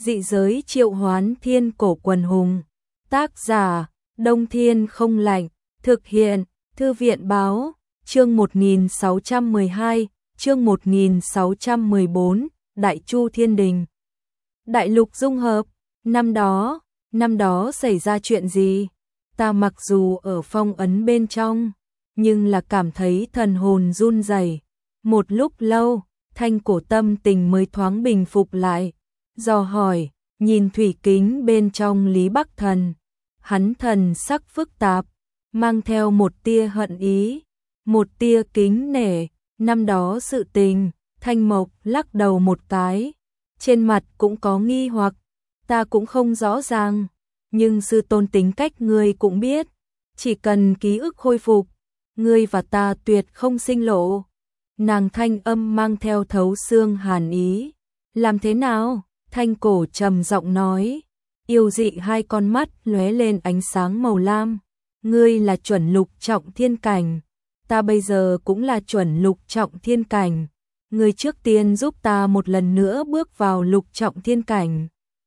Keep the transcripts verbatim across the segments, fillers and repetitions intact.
Dị giới triệu hoán thiên cổ quần hùng. Tác giả, Đông Thiên Không Lạnh. Thực hiện, Thư viện Báo. Chương một nghìn sáu trăm mười hai, chương một nghìn sáu trăm mười bốn, Đại Chu Thiên Đình. Đại lục dung hợp. Năm đó, năm đó xảy ra chuyện gì? Ta mặc dù ở phong ấn bên trong, nhưng là cảm thấy thần hồn run rẩy. Một lúc lâu, Thanh Cổ tâm tình mới thoáng bình phục lại. Dò hỏi, nhìn thủy kính bên trong Lý Bắc Thần. Hắn thần sắc phức tạp, mang theo một tia hận ý, một tia kính nể. Năm đó sự tình, Thanh Mộc lắc đầu một cái, trên mặt cũng có nghi hoặc. Ta cũng không rõ ràng, nhưng sư tôn tính cách ngươi cũng biết, chỉ cần ký ức khôi phục, ngươi và ta tuyệt không sinh lộ. Nàng thanh âm mang theo thấu xương hàn ý. Làm thế nào? Thanh Cổ trầm giọng nói. Yêu dị hai con mắt lóe lên ánh sáng màu lam. Ngươi là chuẩn lục trọng thiên cảnh, ta bây giờ cũng là chuẩn lục trọng thiên cảnh. Ngươi trước tiên giúp ta một lần nữa bước vào lục trọng thiên cảnh.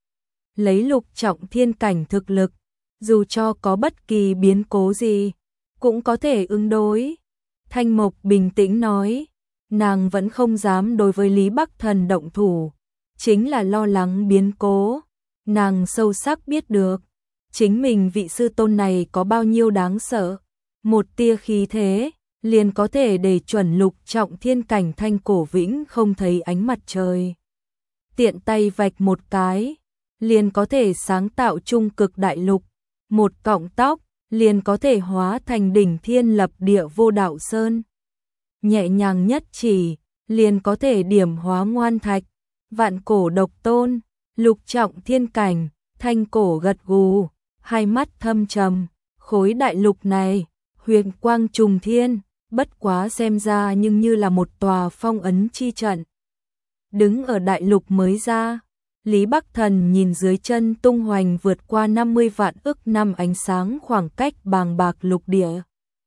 Lấy lục trọng thiên cảnh thực lực, dù cho có bất kỳ biến cố gì, cũng có thể ứng đối. Thanh Mộc bình tĩnh nói, nàng vẫn không dám đối với Lý Bắc Thần động thủ, chính là lo lắng biến cố. Nàng sâu sắc biết được, chính mình vị sư tôn này có bao nhiêu đáng sợ. Một tia khí thế, liền có thể để chuẩn lục trọng thiên cảnh Thanh Cổ vĩnh không thấy ánh mặt trời. Tiện tay vạch một cái, liền có thể sáng tạo trung cực đại lục. Một cọng tóc, liền có thể hóa thành đỉnh thiên lập địa vô đạo sơn. Nhẹ nhàng nhất chỉ, liền có thể điểm hóa ngoan thạch. Vạn cổ độc tôn, lục trọng thiên cảnh. Thanh Cổ gật gù, hai mắt thâm trầm. Khối đại lục này, huyền quang trùng thiên, bất quá xem ra nhưng như là một tòa phong ấn chi trận. Đứng ở đại lục mới ra, Lý Bắc Thần nhìn dưới chân tung hoành vượt qua năm mươi vạn ức năm ánh sáng khoảng cách bàng bạc lục địa.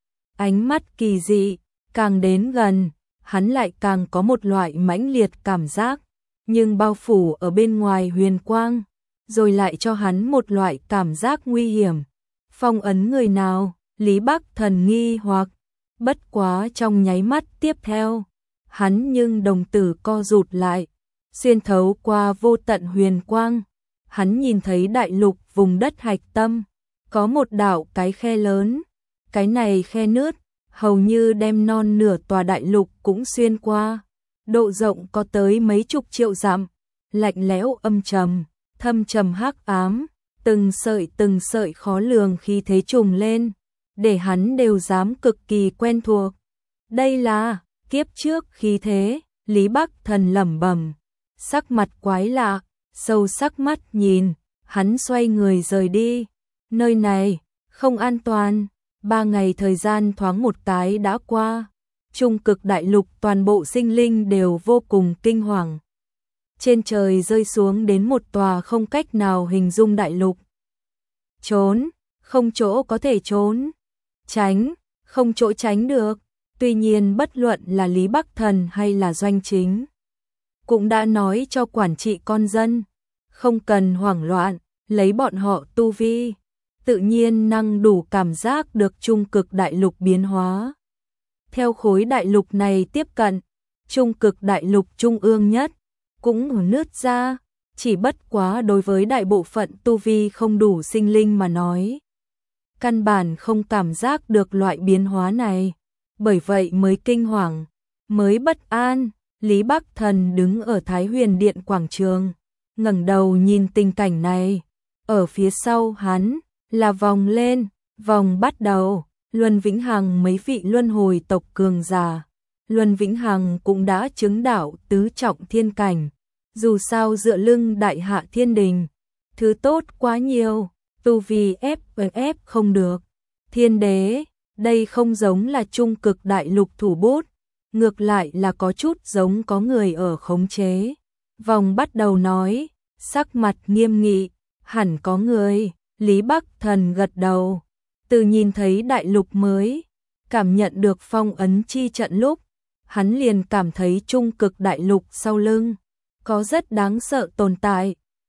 Ánh mắt kỳ dị, càng đến gần, hắn lại càng có một loại mãnh liệt cảm giác, nhưng bao phủ ở bên ngoài huyền quang, rồi lại cho hắn một loại cảm giác nguy hiểm. Phong ấn người nào? Lý Bắc Thần nghi hoặc, bất quá trong nháy mắt tiếp theo, hắn nhưng đồng tử co rụt lại. Xuyên thấu qua vô tận huyền quang, hắn nhìn thấy đại lục vùng đất hạch tâm, có một đạo cái khe lớn. Cái này khe nứt, hầu như đem non nửa tòa đại lục cũng xuyên qua. Độ rộng có tới mấy chục triệu dặm, lạnh lẽo âm trầm, thâm trầm hắc ám, từng sợi từng sợi khó lường khí thế trùng lên, để hắn đều dám cực kỳ quen thuộc. Đây là kiếp trước khí thế. Lý Bắc Thần lẩm bẩm, sắc mặt quái lạ, sâu sắc mắt nhìn, hắn xoay người rời đi. Nơi này không an toàn. Ba ngày thời gian thoáng một cái đã qua, trung cực đại lục toàn bộ sinh linh đều vô cùng kinh hoàng. Trên trời rơi xuống đến một tòa không cách nào hình dung đại lục. Trốn, không chỗ có thể trốn. Tránh, không chỗ tránh được. Tuy nhiên bất luận là Lý Bắc Thần hay là Doanh Chính, cũng đã nói cho quản trị con dân, không cần hoảng loạn, lấy bọn họ tu vi, tự nhiên năng đủ cảm giác được trung cực đại lục biến hóa. Theo khối đại lục này tiếp cận, trung cực đại lục trung ương nhất, cũng nứt ra, chỉ bất quá đối với đại bộ phận tu vi không đủ sinh linh mà nói. Căn bản không cảm giác được loại biến hóa này, bởi vậy mới kinh hoàng, mới bất an. Lý Bắc Thần đứng ở Thái Huyền Điện quảng trường, ngẩng đầu nhìn tình cảnh này. Ở phía sau hắn là vòng lên, vòng bắt đầu, Luân Vĩnh Hằng mấy vị luân hồi tộc cường giả. Luân Vĩnh Hằng cũng đã chứng đạo tứ trọng thiên cảnh, dù sao dựa lưng Đại Hạ Thiên Đình, thứ tốt quá nhiều, tu vi ép ép không được. Thiên đế, đây không giống là trung cực đại lục thủ bút, ngược lại là có chút giống có người ở khống chế. Vòng bắt đầu nói, sắc mặt nghiêm nghị, hẳn có người. Lý Bắc Thần gật đầu, từ nhìn thấy đại lục mới, cảm nhận được phong ấn chi trận lúc, hắn liền cảm thấy trung cực đại lục sau lưng có rất đáng sợ tồn tại.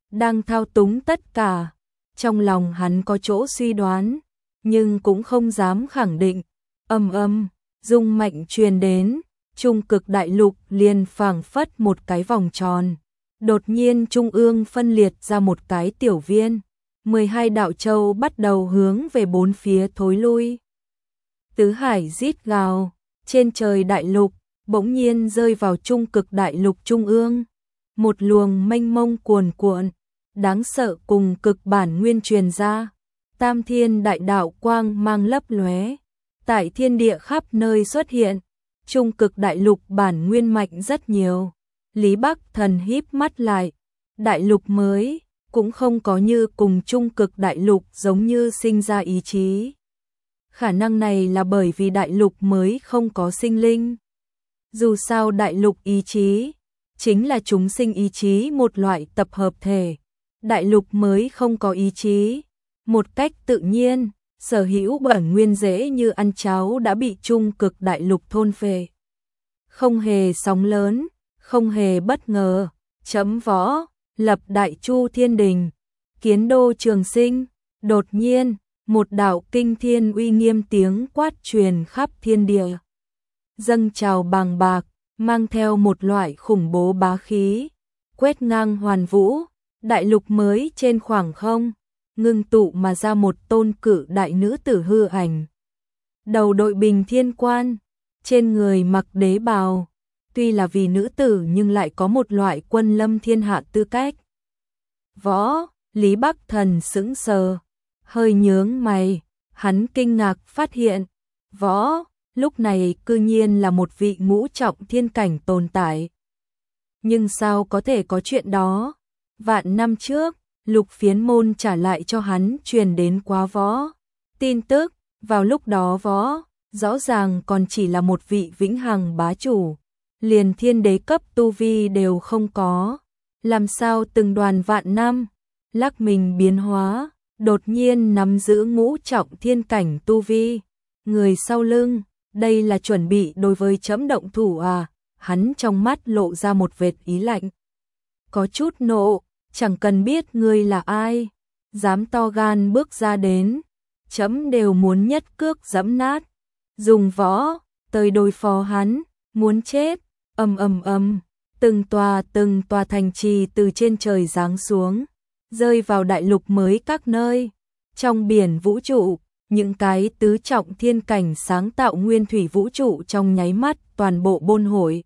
đang thao túng tất cả. Trong lòng hắn có chỗ suy đoán, nhưng cũng không dám khẳng định. Ầm ầm, rung mạnh truyền đến, trung cực đại lục liền phảng phất một cái vòng tròn. Đột nhiên trung ương phân liệt ra một cái tiểu viên, mười hai đạo châu bắt đầu hướng về bốn phía thối lui. Tứ hải rít gào, trên trời đại lục bỗng nhiên rơi vào trung cực đại lục trung ương. Một luồng mênh mông cuồn cuộn, đáng sợ cùng cực bản nguyên truyền ra. Tam thiên đại đạo quang mang lấp lóe, tại thiên địa khắp nơi xuất hiện. Trung cực đại lục bản nguyên mạnh rất nhiều. Lý Bắc Thần híp mắt lại, đại lục mới cũng không có như cùng trung cực đại lục giống như sinh ra ý chí. Khả năng này là bởi vì đại lục mới không có sinh linh. Dù sao đại lục ý chí chính là chúng sinh ý chí một loại tập hợp thể. Đại lục mới không có ý chí, một cách tự nhiên, sở hữu bản nguyên dễ như ăn cháo đã bị trung cực đại lục thôn phệ. Không hề sóng lớn, không hề bất ngờ, chấm võ, lập đại chu thiên đình, kiến đô trường sinh. Đột nhiên, một đạo kinh thiên uy nghiêm tiếng quát truyền khắp thiên địa. Dâng trào bàng bạc, mang theo một loại khủng bố bá khí, quét ngang hoàn vũ. Đại lục mới trên khoảng không, ngưng tụ mà ra một tôn cự đại nữ tử hư ảnh. Đầu đội bình thiên quan, trên người mặc đế bào, tuy là vì nữ tử nhưng lại có một loại quân lâm thiên hạ tư cách. Võ, Lý Bắc Thần sững sờ, hơi nhướng mày, hắn kinh ngạc phát hiện, Võ, lúc này cư nhiên là một vị ngũ trọng thiên cảnh tồn tại. Nhưng sao có thể có chuyện đó? Vạn năm trước, Lục Phiến Môn trả lại cho hắn truyền đến quá Võ. Tin tức, vào lúc đó Võ, rõ ràng còn chỉ là một vị vĩnh hằng bá chủ. Liền thiên đế cấp tu vi đều không có. Làm sao từng đoàn vạn năm, lắc mình biến hóa, đột nhiên nắm giữ ngũ trọng thiên cảnh tu vi. Người sau lưng, đây là chuẩn bị đối với chấm động thủ à? Hắn trong mắt lộ ra một vệt ý lạnh. Có chút nộ. Chẳng cần biết ngươi là ai, dám to gan bước ra đến, chấm đều muốn nhất cước giẫm nát. Dùng võ, tới đối phó hắn, muốn chết. Ầm ầm ầm, từng tòa từng tòa thành trì từ trên trời giáng xuống, rơi vào đại lục mới các nơi. Trong biển vũ trụ, những cái tứ trọng thiên cảnh sáng tạo nguyên thủy vũ trụ trong nháy mắt toàn bộ bôn hội.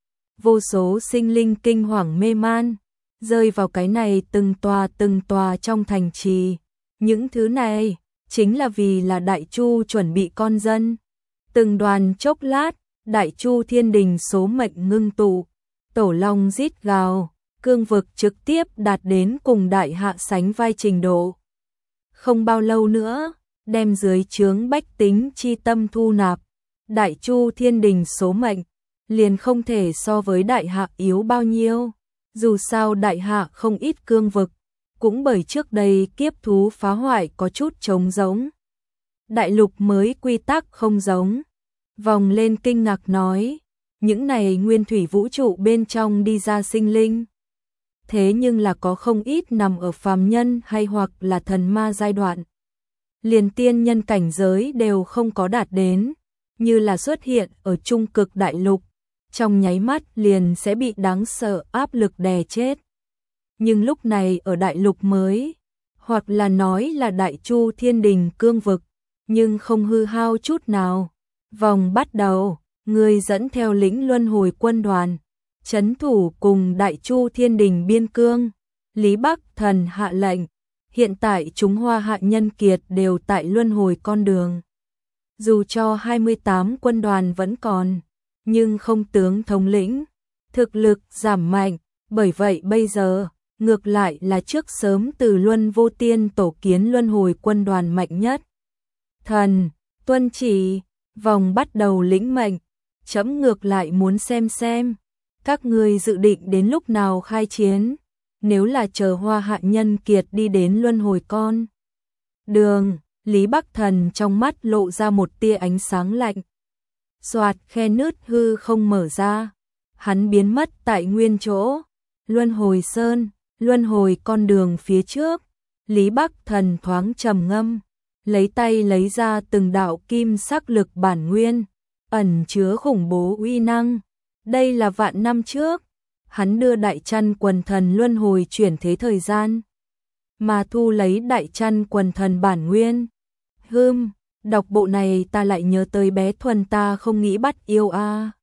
Vô số sinh linh kinh hoàng mê man, rơi vào cái này từng tòa từng tòa trong thành trì. Những thứ này chính là vì là Đại Chu chuẩn bị con dân. Từng đoàn chốc lát, Đại Chu thiên đình số mệnh ngưng tụ, tổ long rít gào, cương vực trực tiếp đạt đến cùng đại hạ sánh vai trình độ. Không bao lâu nữa, đem dưới trướng bách tính chi tâm thu nạp, Đại Chu thiên đình số mệnh liền không thể so với đại hạ yếu bao nhiêu. Dù sao đại hạ không ít cương vực, cũng bởi trước đây kiếp thú phá hoại có chút trống giống. Đại lục mới quy tắc không giống. Vòng lên kinh ngạc nói, những này nguyên thủy vũ trụ bên trong đi ra sinh linh. Thế nhưng là có không ít nằm ở phàm nhân hay hoặc là thần ma giai đoạn. Liền tiên nhân cảnh giới đều không có đạt đến, như là xuất hiện ở trung cực đại lục. Trong nháy mắt liền sẽ bị đáng sợ áp lực đè chết. Nhưng lúc này ở đại lục mới, hoặc là nói là Đại Chu thiên đình cương vực, nhưng không hư hao chút nào. Vòng bắt đầu, người dẫn theo lĩnh luân hồi quân đoàn, trấn thủ cùng Đại Chu thiên đình biên cương. Lý Bắc Thần hạ lệnh, hiện tại chúng Hoa Hạ nhân kiệt đều tại luân hồi con đường. Dù cho hai mươi tám quân đoàn vẫn còn, nhưng không tướng thống lĩnh, thực lực giảm mạnh, bởi vậy bây giờ, ngược lại là trước sớm từ Luân Vô Tiên tổ kiến luân hồi quân đoàn mạnh nhất. Thần, tuân chỉ, vòng bắt đầu lĩnh mệnh, chấm ngược lại muốn xem xem, các ngươi dự định đến lúc nào khai chiến, nếu là chờ Hoa Hạ nhân kiệt đi đến luân hồi con đường. Lý Bắc Thần trong mắt lộ ra một tia ánh sáng lạnh. Soạt, khe nứt hư không mở ra, hắn biến mất tại nguyên chỗ. Luân hồi sơn, luân hồi con đường phía trước, Lý Bắc Thần thoáng trầm ngâm, lấy tay lấy ra từng đạo kim sắc lực bản nguyên, ẩn chứa khủng bố uy năng. Đây là vạn năm trước, hắn đưa đại chăn quần thần luân hồi chuyển thế thời gian, mà thu lấy đại chăn quần thần bản nguyên. Hừm, đọc bộ này ta lại nhớ tới bé Thuần ta không nghĩ bắt yêu a. À.